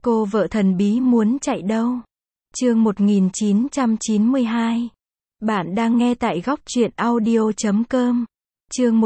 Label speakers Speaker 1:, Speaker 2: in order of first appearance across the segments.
Speaker 1: Cô vợ thần bí muốn chạy đâu? Chương 1992. Bạn đang nghe tại góc truyện audio.com. Chương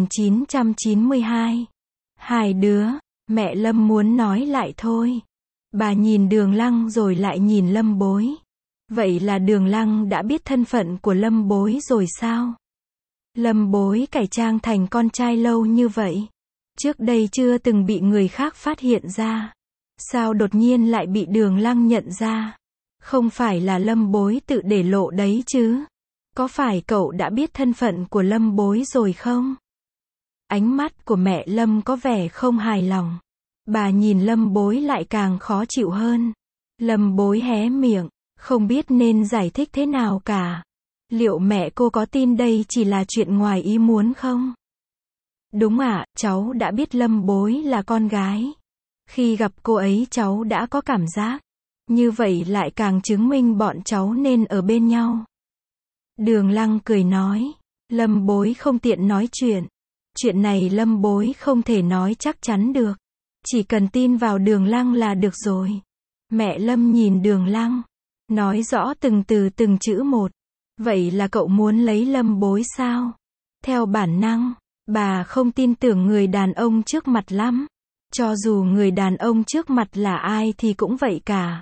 Speaker 1: 1992. Hai đứa, mẹ Lâm muốn nói lại thôi. Bà nhìn Đường Lăng rồi lại nhìn Lâm Bối. Vậy là Đường Lăng đã biết thân phận của Lâm Bối rồi sao? Lâm Bối cải trang thành con trai lâu như vậy. Trước đây chưa từng bị người khác phát hiện ra. Sao đột nhiên lại bị Đường Lăng nhận ra? Không phải là Lâm Bối tự để lộ đấy chứ? Có phải cậu đã biết thân phận của Lâm Bối rồi không? Ánh mắt của mẹ Lâm có vẻ không hài lòng. Bà nhìn Lâm Bối lại càng khó chịu hơn. Lâm Bối hé miệng, không biết nên giải thích thế nào cả. Liệu mẹ cô có tin đây chỉ là chuyện ngoài ý muốn không? Đúng ạ, cháu đã biết Lâm Bối là con gái. Khi gặp cô ấy cháu đã có cảm giác. Như vậy lại càng chứng minh bọn cháu nên ở bên nhau. Đường Lăng cười nói. Lâm Bối không tiện nói chuyện. Chuyện này Lâm Bối không thể nói chắc chắn được. Chỉ cần tin vào Đường Lăng là được rồi. Mẹ Lâm nhìn Đường Lăng. Nói rõ từng từ từng chữ một. Vậy là cậu muốn lấy Lâm Bối sao? Theo bản năng, bà không tin tưởng người đàn ông trước mặt lắm. Cho dù người đàn ông trước mặt là ai thì cũng vậy cả.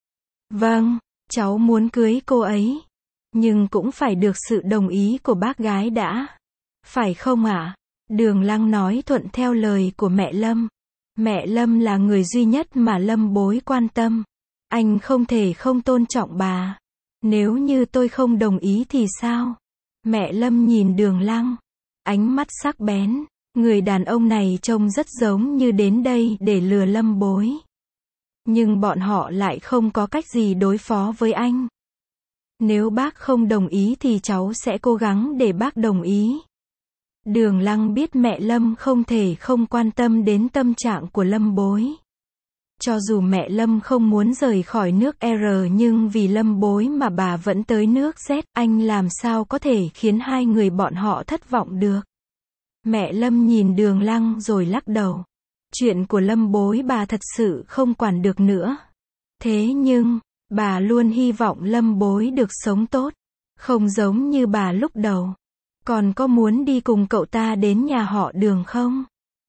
Speaker 1: Vâng, cháu muốn cưới cô ấy. Nhưng cũng phải được sự đồng ý của bác gái đã. Phải không ạ? Đường Lăng nói thuận theo lời của mẹ Lâm. Mẹ Lâm là người duy nhất mà Lâm Bối quan tâm. Anh không thể không tôn trọng bà. Nếu như tôi không đồng ý thì sao? Mẹ Lâm nhìn Đường Lăng. Ánh mắt sắc bén. Người đàn ông này trông rất giống như đến đây để lừa Lâm Bối. Nhưng bọn họ lại không có cách gì đối phó với anh. Nếu bác không đồng ý thì cháu sẽ cố gắng để bác đồng ý. Đường Lăng biết mẹ Lâm không thể không quan tâm đến tâm trạng của Lâm Bối. Cho dù mẹ Lâm không muốn rời khỏi nước R nhưng vì Lâm Bối mà bà vẫn tới nước Z, anh làm sao có thể khiến hai người bọn họ thất vọng được. Mẹ Lâm nhìn Đường Lăng rồi lắc đầu. Chuyện của Lâm Bối bà thật sự không quản được nữa. Thế nhưng, bà luôn hy vọng Lâm Bối được sống tốt. Không giống như bà lúc đầu. Còn có muốn đi cùng cậu ta đến nhà họ Đường không?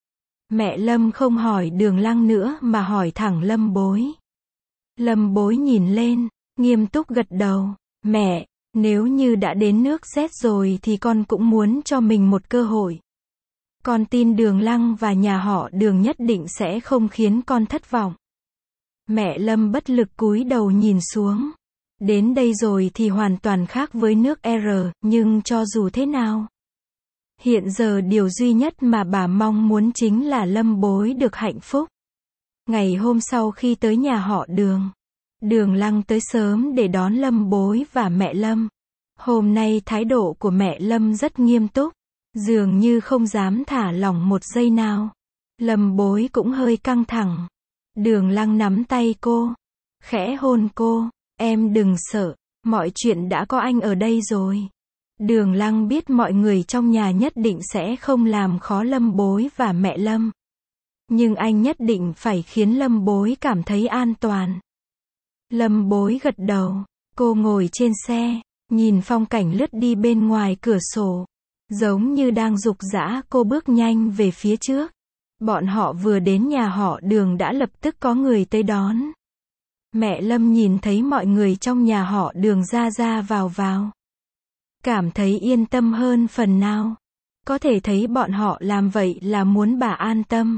Speaker 1: Mẹ Lâm không hỏi Đường Lăng nữa mà hỏi thẳng Lâm Bối. Lâm Bối nhìn lên, nghiêm túc gật đầu. Mẹ, nếu như đã đến nước Z rồi thì con cũng muốn cho mình một cơ hội. Con tin Đường Lăng và nhà họ Đường nhất định sẽ không khiến con thất vọng. Mẹ Lâm bất lực cúi đầu nhìn xuống. Đến đây rồi thì hoàn toàn khác với nước R, nhưng cho dù thế nào. Hiện giờ điều duy nhất mà bà mong muốn chính là Lâm Bối được hạnh phúc. Ngày hôm sau khi tới nhà họ Đường, Đường Lăng tới sớm để đón Lâm Bối và mẹ Lâm. Hôm nay thái độ của mẹ Lâm rất nghiêm túc. Dường như không dám thả lỏng một giây nào. Lâm Bối cũng hơi căng thẳng. Đường Lăng nắm tay cô. Khẽ hôn cô. Em đừng sợ. Mọi chuyện đã có anh ở đây rồi. Đường Lăng biết mọi người trong nhà nhất định sẽ không làm khó Lâm Bối và mẹ Lâm. Nhưng anh nhất định phải khiến Lâm Bối cảm thấy an toàn. Lâm Bối gật đầu. Cô ngồi trên xe. Nhìn phong cảnh lướt đi bên ngoài cửa sổ. Giống như đang giục giã cô bước nhanh về phía trước. Bọn họ vừa đến nhà họ Đường đã lập tức có người tới đón. Mẹ Lâm nhìn thấy mọi người trong nhà họ Đường ra ra vào. Cảm thấy yên tâm hơn phần nào. Có thể thấy bọn họ làm vậy là muốn bà an tâm.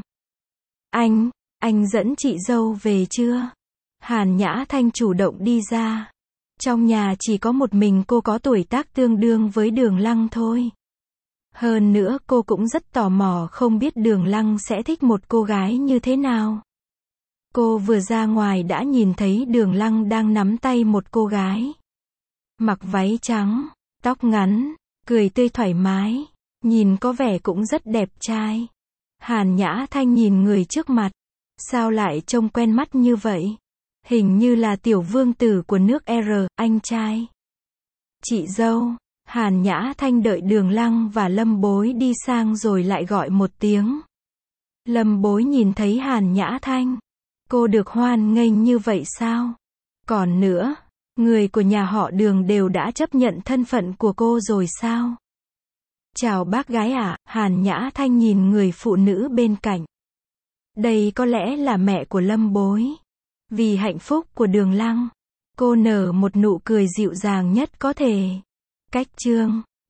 Speaker 1: Anh dẫn chị dâu về chưa? Hàn Nhã Thanh chủ động đi ra. Trong nhà chỉ có một mình cô có tuổi tác tương đương với Đường Lăng thôi. Hơn nữa cô cũng rất tò mò không biết Đường Lăng sẽ thích một cô gái như thế nào. Cô vừa ra ngoài đã nhìn thấy Đường Lăng đang nắm tay một cô gái. Mặc váy trắng, tóc ngắn, cười tươi thoải mái, nhìn có vẻ cũng rất đẹp trai. Hàn Nhã Thanh nhìn người trước mặt. Sao lại trông quen mắt như vậy? Hình như là tiểu vương tử của nước R, anh trai. Chị dâu. Hàn Nhã Thanh đợi Đường Lăng và Lâm Bối đi sang rồi lại gọi một tiếng. Lâm Bối nhìn thấy Hàn Nhã Thanh. Cô được hoan nghênh như vậy sao? Còn nữa, người của nhà họ Đường đều đã chấp nhận thân phận của cô rồi sao? Chào bác gái ạ, Hàn Nhã Thanh nhìn người phụ nữ bên cạnh. Đây có lẽ là mẹ của Lâm Bối. Vì hạnh phúc của Đường Lăng, cô nở một nụ cười dịu dàng nhất có thể. Cách chương